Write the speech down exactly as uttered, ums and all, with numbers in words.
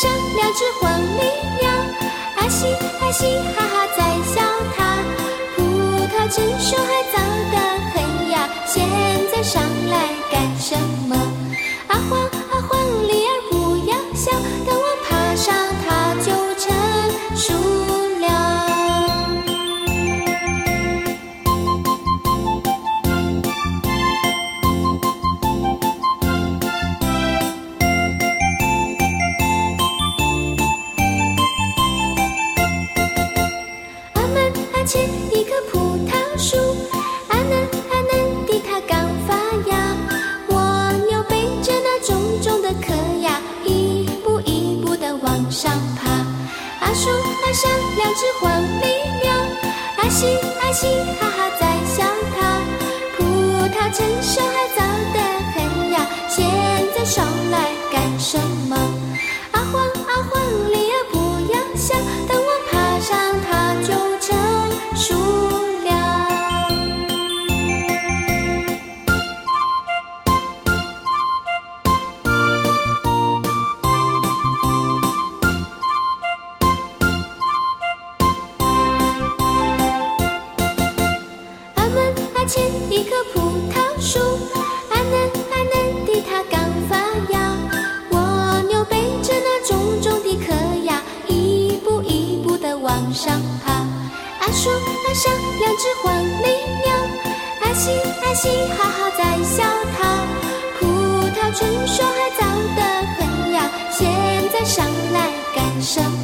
上两只黄鹂鸟，啊嘻啊嘻哈哈在笑它。葡萄成熟还早得很呀，现在上来干什么？啊黄啊黄鹂儿不要笑，等我爬上它就成熟了。前一棵葡萄树，啊嫩啊嫩的它刚发芽，蜗牛背着那重重的壳呀，一步一步地往上爬。啊树啊上两只黄鹂鸟，啊嘻啊嘻哈哈在笑它。葡萄成熟还早得很呀，现在上来干什么？啊黄啊黄鹂儿不要笑，等我爬上它就成熟了。啊门啊前一棵葡萄树，啊嫩啊嫩的它刚发芽，蜗牛背着那重重的壳呀，一步一步地往上爬。啊树啊上两只黄鹂鸟，啊嘻啊嘻哈哈在笑它。葡萄成熟还早得很呀，现在上来干什么？